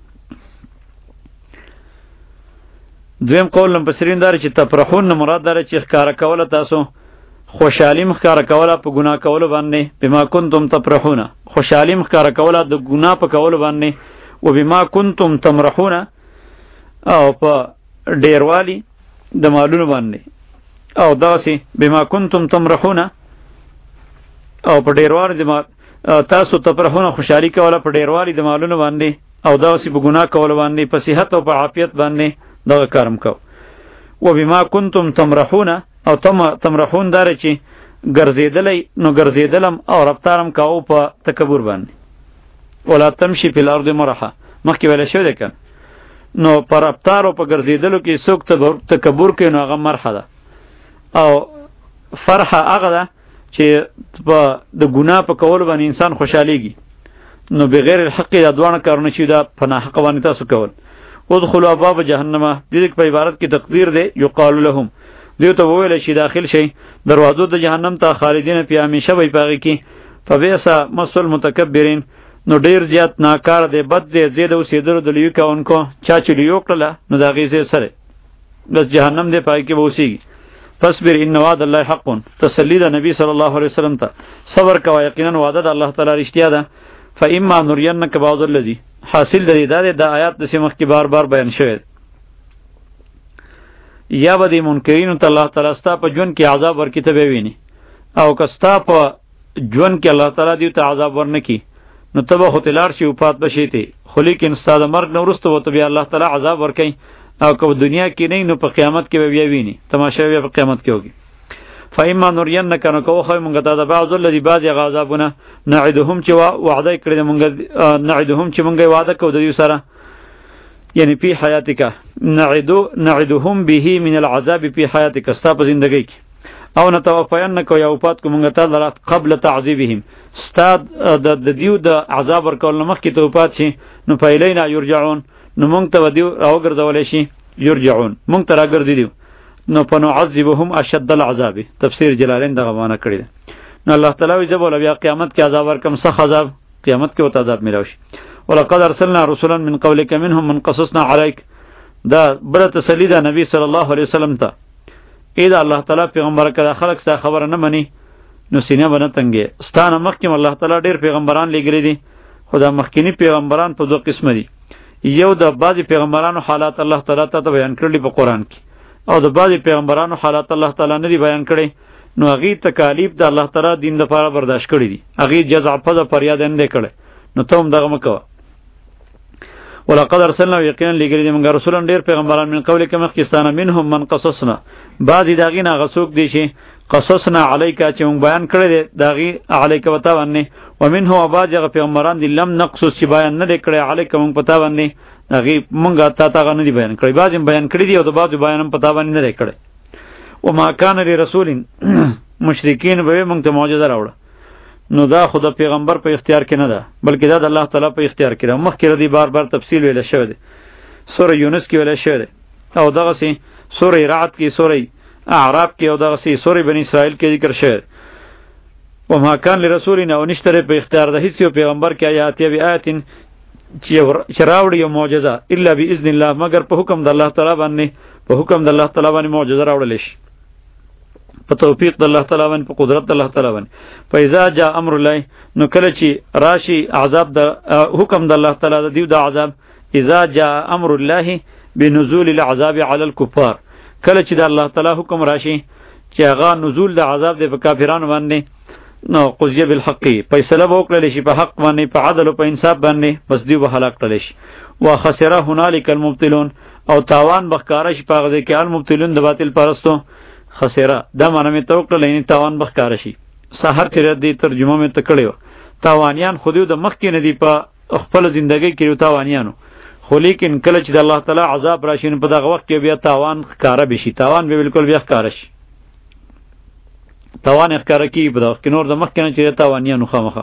دویم قول لم بصرین دار چې تفرحون مراد دار چې ښکارا کوله تاسو خوشحالی مخکاره کوله په ګناه کولو باندې بما کنتم تفرحون خوشحالی مخکاره کوله د ګناه په کولو باندې و بما کنتم تمرحون او په ډیروالی د مالونو باندې او داسې بما کنتم تمرحون او په ډیروالی د مال تاسو تفرحون خوشحالی کوله په ډیروالی د مالونو باندې او داسې په ګناه کولو باندې په صحت او په عافیت باندې دغه کارم کو و بما کنتم تمرحون او تم تمرحون داره چې ګرځېدلی نو ګرځېدلم او رفتارم کاو په تکبر باندې ولا تمشي فی الارض مرحا مخکې ویلی شوی دی که نو په رفتار او په ګرځېدلو کې څوک تکبر کوي نو هغه مرحه ده او فرحه هغه ده چې په د ګناه په کولو باندې انسان خوشحالیږي نو بغیر الحق دا دواړه کارونه چې دا په ناحقه باندې تاسو کول ادخلوا ابواب جهنم دې په عبارت کې تقدیر دی یقال لهم دیو ته وویل شي داخل شي دروازو د جهنم ته خالدین فی همیشه وي پاږي کې فبئس مثل المتکبرین نو ډیر زیات ناکار دی بد دی زید اوسېدلو د لیو کوونکو چا چې لیو کړله نو د هغې ځای سره بس جهنم دی پاږي کې به اوسېږي فاصبر ان وعد الله حق تسلی ده نبی صلی الله علیه وسلم ته صبر کوه یقینا وعده د الله تعالی رښتیا ده فاما نرینک بعض الذی حاصل د دې دا د آیات د سیمخ کې بار بار بیان شوی یا به د منکرینو ته الله تعالی ستا په ژوند کې عذاب ورکړي ته به ویني او که ستا په ژوند کې الله تعالی دیو ته عذاب ورنکړي نو ته به خو ته لاړ شي وفات به شي ته خو لیکن ستا د مرګ نه وروسته به ته بیا الله تعالی عذاب ورکوي او که دنیا کې نه نو په قیامت کې به بیا ویني تماشا بیا په قیامت کې وږي فاما نرینک نو که وښیو مونږ ته د بعض الذي بعض هغه عذابونه نعدهم چې وعده یې کړې ده مونږ نعدهم چې مونږ یې وعده کوو د دوی سره یعنی فی حیاتک نعدو نعدهم به من العذاب فی حیاتک ستا په زندګۍ کې او نتوفینک یا وفات کو مونږ ته لرات قبل تعذیبهم ستا د دیو د عذاب ورکول مخکې ته وفات شي نو فیلینا یرجعون نو مونږ ته دیو راوګرځولی شي یرجعون مونږ ته راګرځېدي نو فنعذبهم اشد العذاب تفسیر جلالین دغه معنا کړی ده نو الله تعالی وی زه به بیا قیامت کې عذاب ورکم سخت عذاب قیامت کې ورته عذاب میلاو شي ولقد ارسلنا رسلا من قبلك منهم من قصصنا عليك دا بل تسلی دا نبی صلی الله علیه وسلم ته اذا الله تعالی پیغمبر کړه خلق ستا خبر نه مني نو سینه باندې تنګي ستانه مخکې الله تعالی ډیر پیغمبران لګری دي خدا مخکینی پیغمبران په دوه قسم دي یو د بعضی پیغمبرانو حالات الله تعالی ته بیان کړل په قران کې او د بعضی پیغمبرانو حالات الله تعالی نه دی بیان کړي نو هغه تکالیف د الله تعالی دین لپاره برداشت کړی دي هغه جزع په فریاد نه کړي نو ته هم دغه مکو ولقد ارسلنا یقینا لګری موږ رسولان ډیر پیغمبران من قبل کې مخکستانه منهم من قصصنا بعضی داغي نه غسوک دي شي قصصنا علیک چې موږ بیان کړی دی داغي علیک وتا باندې ومنه بعض پیغمبران دي لم نقصص چې بیان نه کړی علیک موږ پتا باندې داغي موږ تا تا نه دی بیان کړی بعضی بیان کړی دی او د بعضی بیان هم پتا باندې نه کړی وما کان لرسول مشرکین به موږ ته معجزه راوړه نو دا خود پیغمبر په اختیار کې نه ده بلکې دا د الله تعالی په اختیار کې ده مخکې ردی بار بار تفصیل ویل شوی دی سوره یونس کې ویل شوی دی او دغه سي سوره رعد کې سوره اعراف کې او دغه سي سوره بنی اسرائیل کې ذکر شوی وما کان لرسول او نشتره په اختیار ده هیڅ پیغمبر کې آیات یا آیات چې راوړي یو معجزه الا باذن الله مگر په حکم د الله تعالی باندې په حکم د الله تعالی باندې معجزه راوړل شي په توفیق د الله تعالی باندې په قدرت د الله تعالی باندې فاذا جاء امر الله نو کله چې راشي عذاب د حکم د الله تعالی د دیو د عذاب اذا جاء امر الله بنزول العذاب على الكفار کله چې د الله تعالی حکم راشي چې هغه نزول د عذاب د کافرانو باندې نو قضیه بالحق فیصله وکړل شي په حق باندې په عدل او په انصاف باندې بس دیو به هلاک کړل شي وخسر هنالك المبطلون او تاوان بخکاره شي په هغه کې المبطلون د باطل پرستو خسره دا معنی می توکل لین تاوان بخکار شي سحر تیر دی ترجمه می تکړیو تاوانیان خودیو د مخ کې ندی په خپل ژوندۍ کې تاوانیانو خو لیکن کله چې د الله تعالی عذاب راشي په دغه وخت کې بیا تاوان ښکارا بشي تاوان به بالکل بیا ښکارا شي تاوان ښکارا کی په دغه کې نور د مخ کې نه چې تاوانیانو خامخه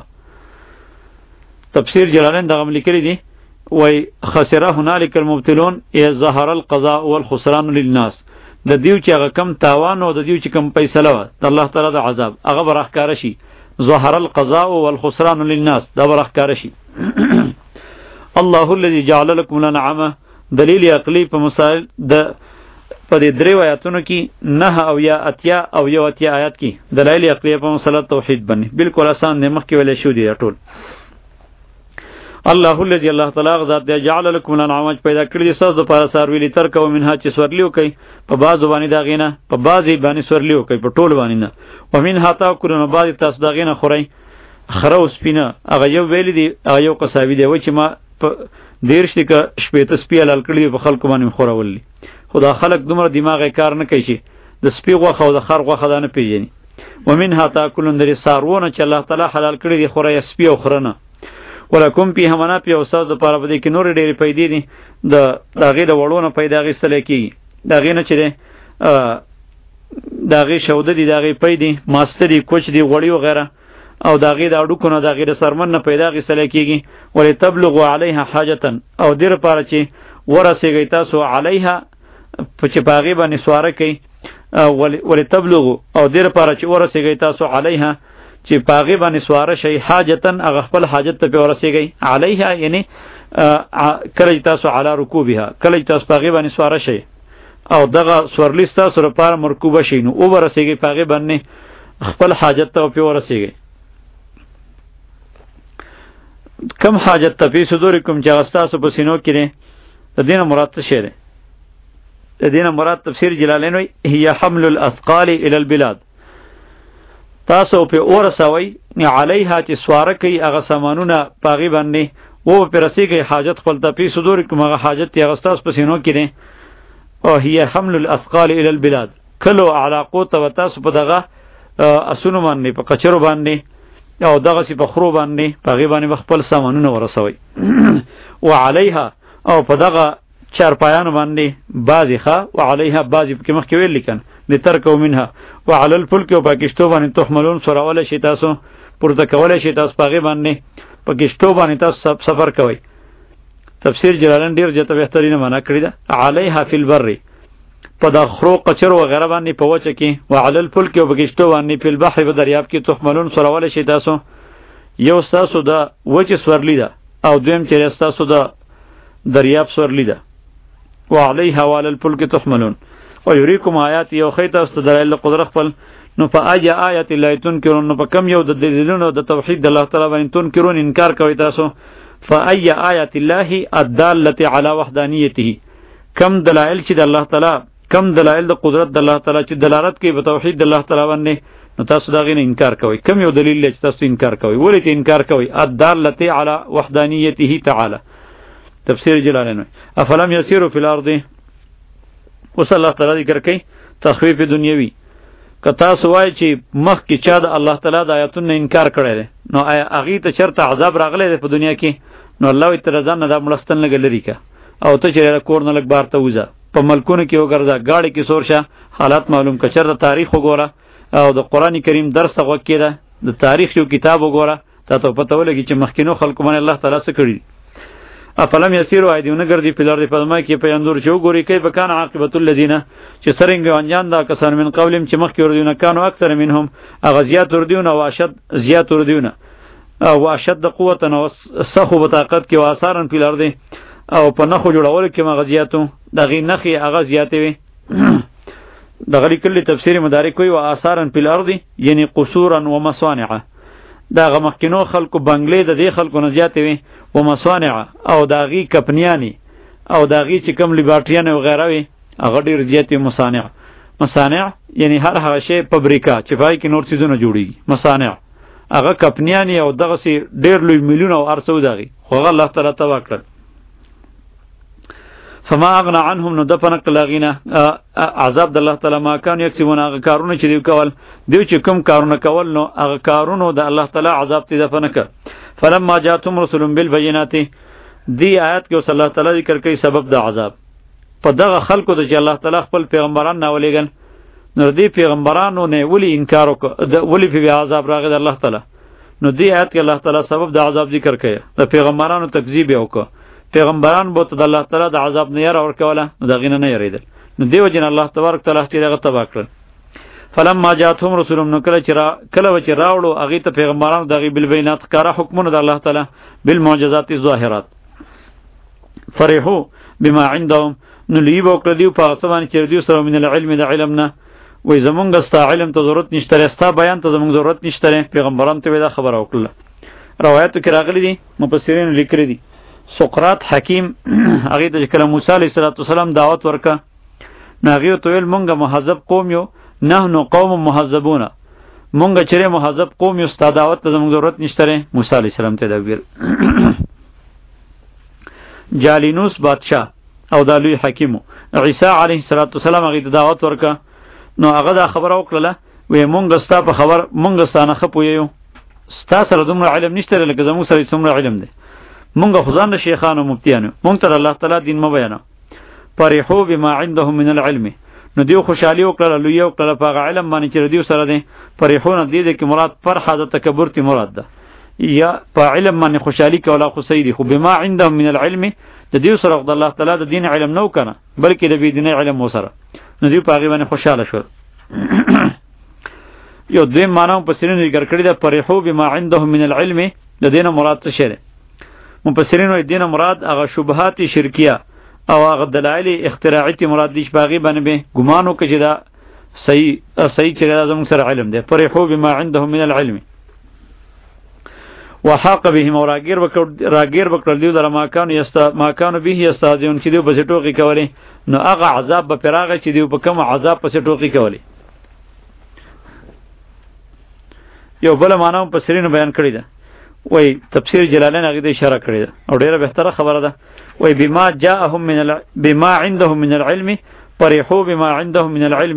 تفسیر جلالین دغه لیکلی دی وای خسره هنالک المبتلون ظهر القضاء والخسران للناس د دیو چې هغه کم تاوان او د دیو چې کم فیصله و د الله تعالی د عذاب هغه برخکار شي ظهر القضاء والخسران للناس دا برخکار شي الله الذي جعل لكم الانعام دلیل عقلی په مسائل د په دې درې آیاتونو کې نه او یا اتیا او یو اتیا آیات کې دلایل عقلی په مسله توحید باندې بالکل آسان دی مخکې ویل شو دی ټول الله الذي الله تعالی ذات دی جعل لكم الانعام پیدا کړی دي ساز د پاره ساروی لتر کو منها چې سورلیو کوي په بازو باندې دا غینه په بازي باندې سورلیو کوي په ټول باندې نه ومنها تاکلون بعض تاسو دا غینه خوري خره او سپینه هغه یو ویل دي هغه یو قصابی دی و چې ما دیرش دي که شپېته سپی حلال کړی په خلکو باندې خورولي خدا خلک دومره دماغ کار نه کوي چې د سپی غوښه او د خر غوښه دا نه پیژني ومنها تاکلون درې سارونه چې الله تعالی حلال کړی دي خوري سپی او خرنه ولکم پیه منافع او ساز د پاره بده کې نور ډېری پیدا دي د داغې د وړونه پیدا غیستل کی داغې نه چره داغې شوده دي داغې پیدا ماستری کوچ دي غوړی او غیره او داغې د اډو کنه داغې د سرمن نه پیدا غیستل کیږي ولې تبلغوا علیها حاجتن او دیر پاره چې ورسېږي تاسو علیها په چې باغې باندې سواره کوي ولې تبلغوا او دیر پاره چې ورسېږي تاسو علیها چې پاغي باندې سواره شي حاجتن هغه خپل حاجت ته ورسیږي علیها یعنی کله تاسو علی رکوبها کله تاسو پاغي باندې سواره شي او دغه سورلیستا سره پار مرکوبه شي نو او ورسیږي پاغي باندې خپل حاجت ته ورسیږي کم حاجت ته په صدورکم چې واستاسو په سینو کې نه د دینه مراد څه شی دی د دینه مراد تفسیر جلالین وی هي حمل الاثقال الى البلاد تاسو په اور سوي علیها چې سواره کوي هغه سامانونه پاغي باندې وو په رسیږي حاجت خپل ته په صدور کوم هغه حاجت یې غستاس پسینو کړي او هي حمل الاثقال الى البلاد کلو علاقو ته تاسو په دغه اسونو باندې په کچرو باندې او دغه سی په خرو باندې پاغي باندې خپل سامانونه ورسوي وعليها او په دغه چارپایان باندې بازی ښه وعليها بازی کې مخکې ویل لیکن لترکو منها وعلى الفلك وباکشتو باندې تحملون سراول شي تاسو پورته کول شي تاسو پاغي باندې پاکشتو باندې تاسو سفر کوي تفسیر جلالین ډیر جته بهترینه معنا کړی ده علیها فی البر په د خرو قچر و غیره باندې په وچه کې وعلى الفلك وباکشتو باندې په البحر په دریاب کې تحملون سراول شي تاسو یو تاسو د وچه سورلی ده او دویم چې ستاسو د دریاب سورلی ده. وعلیها وعلى الفلك تحملون ويريكم آیات یو خیت است دلایل قدرت خپل. نو په ای آیات الله تنکرون، نو په کم یو د دلیلونو د توحید د الله تعالی باندې تنکرون انکار کوي تاسو. فای آیات الله الداله علی وحدانیته، کم دلایل چې د الله تعالی کم دلایل د قدرت د الله تعالی چې دلالت کوي په توحید د الله تعالی باندې، نو تاسو دا غینه انکار کوي. کم یو دلیل چې تاسو انکار کوي، ولې ته انکار کوي؟ الداله علی وحدانیته تعالی. تفسیر جلالین. افلم یسیروا فی الارض، وصلی الله تعالی ذکر کوي تخفیف دنیوی. که تاسو وای چې مخ کې چا د الله تعالی د آیاتونو انکار کړی دی، نو هغې ته چېرته عذاب راغلی دی په دنیا کې، نو الله وایي ته له ځان نه دا مړستن لږه لرې که، او ته چې کور نه لږ بار ته وځه، په ملکونو کې وګرځه، ګاډي کې سور شه، حالات معلوم که. چېرته تاریخ وګوره او د قرآن کریم درس ته غوږ کېده، د تاریخ یو کتاب وګوره، تا ته پته ولګي چې مخکینو خلکو باندې الله تعالی څه کړي. افلم یسیروا ایدیونه ګرځي په الارض په ځمکه کې پیندور چې وګوري کیف کان عاقبت الذین، چې څرنګه انجام دا کسان من قبلهم چې مخکې وردیونه کانو اکثر منهم، هغه زیات وردیونه او اشد زیات وردیونه او اشد قوت او سخو بطاقت کې او اثارن په الارض او په نخو جوړول کې هغه زیاتو دغه نخي هغه زیاتې وي. دغه لیکلي تفسیر مدارک کوي او اثارن په الارض یعنی قصورا و مصانع، دا غ مخکینو خلکو بنگلې د دې خلکو نه زیاتې وي، و مصانع او داغي کپنیانی او داغي چې کوم لیبارټریان او غیره وي هغه ډیر زیاتې. مصانع مصانع یعنی هر هغه شی فابریکا چې پای کې نور څیزونه جوړیږي، مصانع هغه کپنیانی او دغه سي ډیر لوی میلیون او ارسو داغي خو الله تعالی تبا کړ. فما اغنى عنهم، نو دفن کلاغینا عذاب د الله تعالی ما کان یکسبون، هغه کارونه چې دی کول دی چې کوم کارونه کول، نو هغه کارونه د الله تعالی عذاب تی دفن ک. فلما جاءتهم رسل بالبينات، دی آیات کې الله تعالی ذکر کوي سبب د عذاب په دغه خلکو د چې الله تعالی خپل پیغمبران نه ولېګل، نو دی پیغمبرانو نه ولی انکار وکړ، ولی په عذاب راغی د الله تعالی. نو دی آیات کې الله تعالی سبب د عذاب ذکر کوي، د پیغمبرانو تکذیب وکړ، پیغمبران بوت د الله تعالی د عذاب نه یره ورکوله، دغه نه یریدل، نو دیو جن الله تبارک تعالی چې دغه تبا کړل. فلما جاءتهم رسولهم، نو کله چې را کله چې راوړو هغه ته پیغمبرانو دغه بالبينات کارا حکمونه د الله تعالی بالمعجزات الظاهرات، فرحوا بما عندهم، نو لیب وکړه دیو په اسمان چې دیو سره من العلم د علمنا، وای زمونږ ستا علم ته ضرورت نشته، ستا بیان ته زمونږ ضرورت نشته. پیغمبرانو ته دا خبره وکړه. روایتو کې راغلي دي، مفسرین لیکلي دي سقراط حکیم هغه ته کله موسی علیه السلام دعوت ورکا، ناغه ته ویل مونږه مهذب قوم یو، نحنو قوم مهذبون، مونږه چیرې مهذب قوم یو، ستاسو دعوت ته زموږ ضرورت نشته. موسی علیه السلام ته دا ویل. جالینوس بادشاہ او دالوی حکیمو عیسی علیه السلام هغه ته دعوت ورکا، نو هغه دا خبره وکړه، وې مونږه ستا په خبر مونږه ستانه خپویو، ستا سره دومره علم نشته لکه زموږ سره څومره علم دی، مونږه خدان د شیخانو مفتیانو، مونږ ته الله تعالی دین مو بیانو. فرحوا بما عندهم من العلم، نو دیو خوشحالی وکړه، لوی وکړه په علم باندې چې دیو سره دی. فرحون دې دې کې مراد فرحه د تکبر تی مراد ده، یا په علم باندې خوشحالی کولا خو سیدی، خو بما عندهم من العلم د دیو سره د الله تعالی د دین علم نو کنه، بلکې د بی دین علم مو سره، نو دیو په هغه باندې خوشاله شو. یو دیم معنی په سرینو ذکر کړی ده، فرحوا بما عندهم من العلم د دینه مراد څه شی؟ مفسرین وایي دینه مراد هغه شبهات شرکیه او هغه دلایل اختراعی مراد دي چې باغی باندې به ګمانو کې چې دا صحیح صحیح چې دا زموږ سره علم دی. فرحوا بما عندهم من العلم وحاق بهم، راګیر وکړ راګیر وکړل دیو در ما کانو یستا ما کانو به یستاذون، چې دیو په ټوکی کوي، نو هغه عذاب به پراغه چې دیو په کوم عذاب په ټوکی کوي. یو بل معنی مفسرین بیان کړی ده، وای تفسیر جلالین هغه د اشاره کړی ده او ډیره بهتره خبره ده. وای بما جاءهم من الع... بما عندهم من العلم، فرحوا بما عندهم من العلم،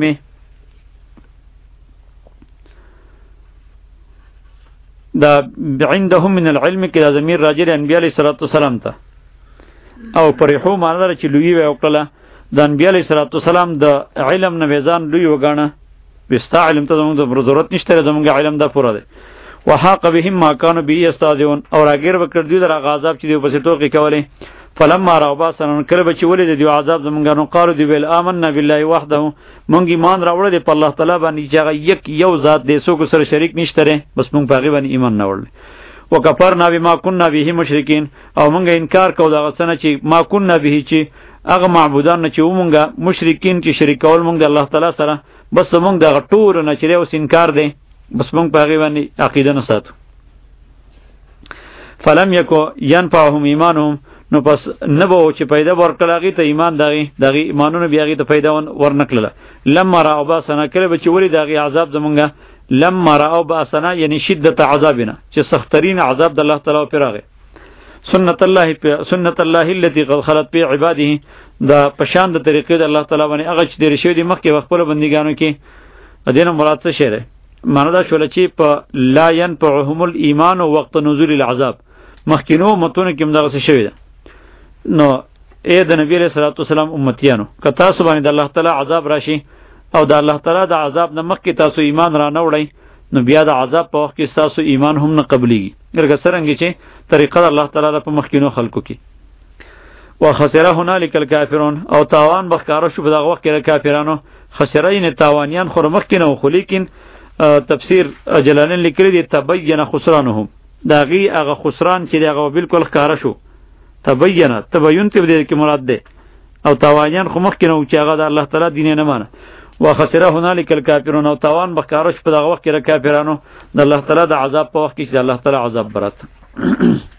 دا عندهم من العلم کې د ضمیر راجع دی انبیاء علیه السلام ته، او فرحوا معنی لري چې لوی وکړه د انبیاء علیه السلام د علم نه وزن لوی وګاڼه، بستا علم ته زموږ د ضرورت نشته، زموږ علم دا پوره دی. وحاق بهم ما كانوا به يستهزئون، او راګیر وکړ دوی در عذاب چې دوی په ټوکی کوي. فلما راوا باسن کله به چې ولید دی عذاب زمونږ نو قالو دی ویل آمنا بالله وحده، مونږ ایمان راوړل دی په الله تعالی باندې چې هغه یک یو ذات دی، څوک سره شریک نشته، بس مونږ په هغه باندې ایمان نه وړل. وکفرنا بما كنا به مشرکین او مونږ انکار کوو دغه څه نه چې ما كنا به چې هغه معبودان نه چې مونږه مشرکین چې شریک کول مونږ د الله تعالی سره بس مونږ دغه ټول نه چې اوس انکار دی بس مونږ په هغې باندې عقیده نه ساتو. فلم یکو ینفعهم ایمانهم نو پس نه به چې پیدا ورکړل هغې ته ایمان دغې دغې ایمانونه بیا هغې ته پیدا ورنکړله. لما رأوا بأسنا کله به چې ولید هغې عذاب زمونږه لما رأوا بأسنا یعنی شدت عذابنا چې سخترین عذاب د الله تعالی پرې راغی. سنت الله سنت الله التي قد خلت في عباده دا پشان د طریقې د الله تعالی باندې هغه چې ډېرې شوي دي مخکې خپلو بندګانو کې. دې نه مراد څه شی دی؟ معنا دا شوله چې په لا ينفعهم الایمان وقت نزول العذاب مخکینو امتونو کې هم دغسې شوي ده. نو ای د نبی علیه صلات وسلام امتیانو که تاسو باندې د الله تعالی عذاب راشي او د الله تعالی د عذاب نه مخکې تاسو ایمان را نه وړئ نو بیا د عذاب په وخت کې ستاسو ایمان هم نه قبلیږي لکه څرنګه چې طریقه د الله تعالی په مخکینو خلکو کې. وخسر هنالک الکافرون او تاوان به ښکاره شو په دغه وخت کې د کافرانو. خسره یعنې تاوانیان خو مخکې نه و خو لیکن تفسیر جلالین لیکلی دی تبین خسرانهم د هغې هغه خسران چې دی هغه بالکل ښکاره شو. تبینه تبین ته دې کې مراد دی او تاوانیان خو مخکې نه و چې هغه د الله تعالی دین نه مانه. وخسر هنالک الکافرون او تاوان به ښکاره شو په دغه وخت کې د کافرانو د الله تعالی د عذاب په وخت کې چې د الله تعالی عذاب برات